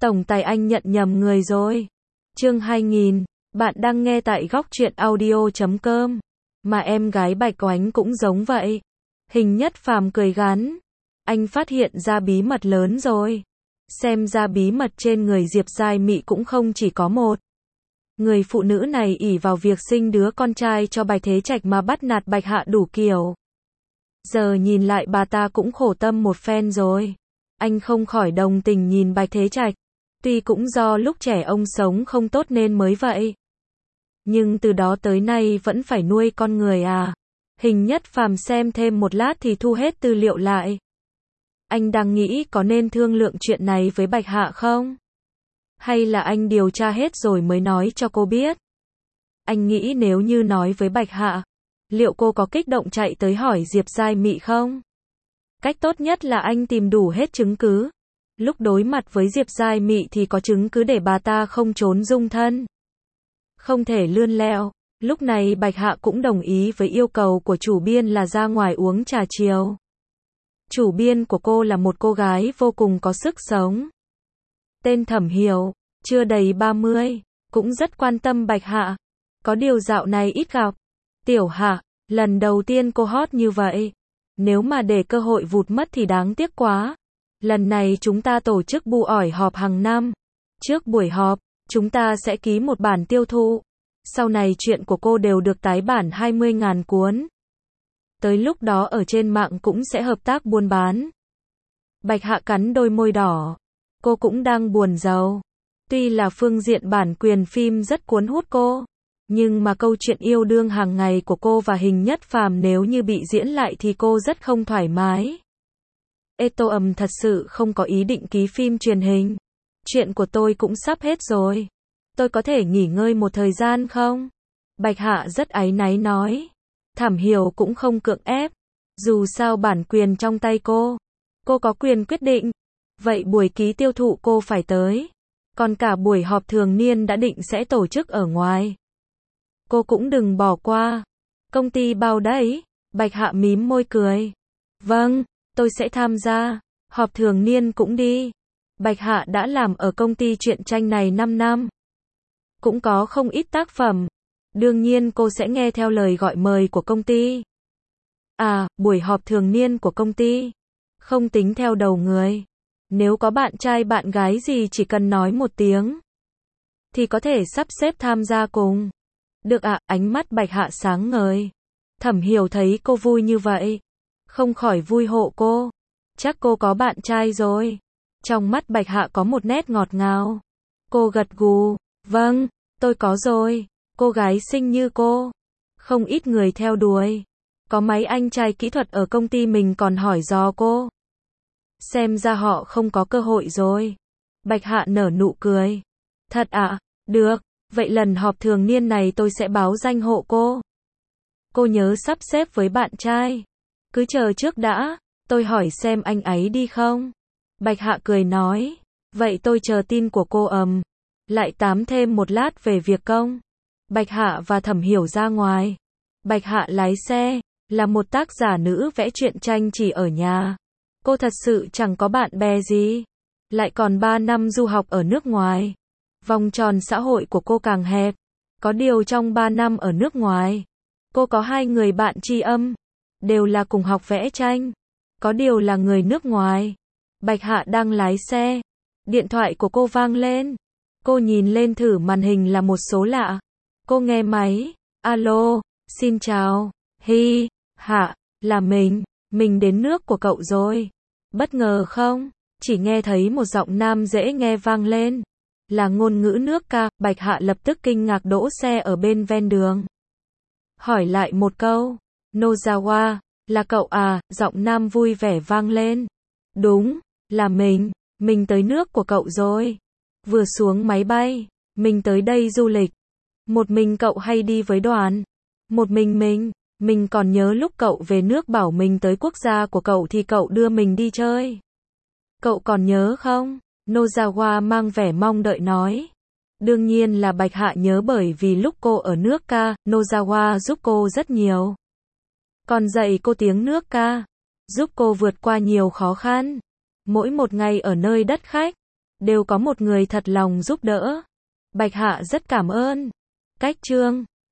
Tổng tài anh nhận nhầm người rồi. Chương 2000, bạn đang nghe tại góc truyện audio.com. Mà em gái Bạch Oánh cũng giống vậy. Hình Nhất Phàm cười gắn. Anh phát hiện ra bí mật lớn rồi. Xem ra bí mật trên người Diệp Giai Mị cũng không chỉ có một. Người phụ nữ này ỷ vào việc sinh đứa con trai cho Bạch Thế Trạch mà bắt nạt Bạch Hạ đủ kiểu. Giờ nhìn lại bà ta cũng khổ tâm một phen rồi. Anh không khỏi đồng tình nhìn Bạch Thế Trạch. Tuy cũng do lúc trẻ ông sống không tốt nên mới vậy. Nhưng từ đó tới nay vẫn phải nuôi con người à. Hình Nhất Phàm xem thêm một lát thì thu hết tư liệu lại. Anh đang nghĩ có nên thương lượng chuyện này với Bạch Hạ không? Hay là anh điều tra hết rồi mới nói cho cô biết? Anh nghĩ nếu như nói với Bạch Hạ, liệu cô có kích động chạy tới hỏi Diệp Giai Mị không? Cách tốt nhất là anh tìm đủ hết chứng cứ. Lúc đối mặt với Diệp Giai Mị thì có chứng cứ để bà ta không trốn dung thân. Không thể lươn lẹo. Lúc này Bạch Hạ cũng đồng ý với yêu cầu của chủ biên là ra ngoài uống trà chiều. Chủ biên của cô là một cô gái vô cùng có sức sống. Tên Thẩm Hiểu, chưa đầy 30, cũng rất quan tâm Bạch Hạ. Có điều dạo này ít gặp. Tiểu Hạ, lần đầu tiên cô hot như vậy. Nếu mà để cơ hội vụt mất thì đáng tiếc quá. Lần này chúng ta tổ chức bu ỏi họp hàng năm. Trước buổi họp, chúng ta sẽ ký một bản tiêu thụ. Sau này chuyện của cô đều được tái bản 20.000 cuốn. Tới lúc đó ở trên mạng cũng sẽ hợp tác buôn bán. Bạch Hạ cắn đôi môi đỏ. Cô cũng đang buồn rầu. Tuy là phương diện bản quyền phim rất cuốn hút cô. Nhưng mà câu chuyện yêu đương hàng ngày của cô và Hình Nhất Phàm nếu như bị diễn lại thì cô rất không thoải mái. Tôi thật sự không có ý định ký phim truyền hình. Chuyện của tôi cũng sắp hết rồi. Tôi có thể nghỉ ngơi một thời gian không? Bạch Hạ rất áy náy nói. Thẩm Hiểu cũng không cưỡng ép. Dù sao bản quyền trong tay cô. Cô có quyền quyết định. Vậy buổi ký tiêu thụ cô phải tới. Còn cả buổi họp thường niên đã định sẽ tổ chức ở ngoài. Cô cũng đừng bỏ qua. Công ty bao đấy. Bạch Hạ mím môi cười. Vâng, tôi sẽ tham gia. Họp thường niên cũng đi. Bạch Hạ đã làm ở công ty truyện tranh này 5 năm. Cũng có không ít tác phẩm. Đương nhiên cô sẽ nghe theo lời gọi mời của công ty. À, buổi họp thường niên của công ty. Không tính theo đầu người. Nếu có bạn trai bạn gái gì chỉ cần nói một tiếng. Thì có thể sắp xếp tham gia cùng. Được ạ, ánh mắt Bạch Hạ sáng ngời. Thẩm Hiểu thấy cô vui như vậy. Không khỏi vui hộ cô. Chắc cô có bạn trai rồi. Trong mắt Bạch Hạ có một nét ngọt ngào. Cô gật gù. Vâng, tôi có rồi. Cô gái xinh như cô. Không ít người theo đuổi. Có mấy anh trai kỹ thuật ở công ty mình còn hỏi dò cô. Xem ra họ không có cơ hội rồi. Bạch Hạ nở nụ cười. Thật ạ? Được. Vậy lần họp thường niên này tôi sẽ báo danh hộ cô. Cô nhớ sắp xếp với bạn trai. Cứ chờ trước đã. Tôi hỏi xem anh ấy đi không? Bạch Hạ cười nói. Vậy tôi chờ tin của cô Lại tám thêm một lát về việc công. Bạch Hạ và Thẩm Hiểu ra ngoài. Bạch Hạ lái xe. Là một tác giả nữ vẽ truyện tranh chỉ ở nhà. Cô thật sự chẳng có bạn bè gì. Lại còn 3 năm du học ở nước ngoài. Vòng tròn xã hội của cô càng hẹp. Có điều trong 3 năm ở nước ngoài. Cô có 2 người bạn tri âm. Đều là cùng học vẽ tranh. Có điều là người nước ngoài. Bạch Hạ đang lái xe. Điện thoại của cô vang lên. Cô nhìn lên thử màn hình là một số lạ. Cô nghe máy. Alo, xin chào. Hi, Hạ, là mình đến nước của cậu rồi. Bất ngờ không? Chỉ nghe thấy một giọng nam dễ nghe vang lên. Là ngôn ngữ nước ca. Bạch Hạ lập tức kinh ngạc đỗ xe ở bên ven đường. Hỏi lại một câu. Nozawa, là cậu à? Giọng nam vui vẻ vang lên. Đúng, là mình tới nước của cậu rồi. Vừa xuống máy bay, mình tới đây du lịch. Một mình cậu hay đi với đoàn? Một mình còn nhớ lúc cậu về nước bảo mình tới quốc gia của cậu thì cậu đưa mình đi chơi. Cậu còn nhớ không? Nozawa mang vẻ mong đợi nói. Đương nhiên là Bạch Hạ nhớ bởi vì lúc cô ở nước ca, Nozawa giúp cô rất nhiều. Còn dạy cô tiếng nước ca, giúp cô vượt qua nhiều khó khăn. Mỗi một ngày ở nơi đất khách, đều có một người thật lòng giúp đỡ. Bạch Hạ rất cảm ơn. Cách chương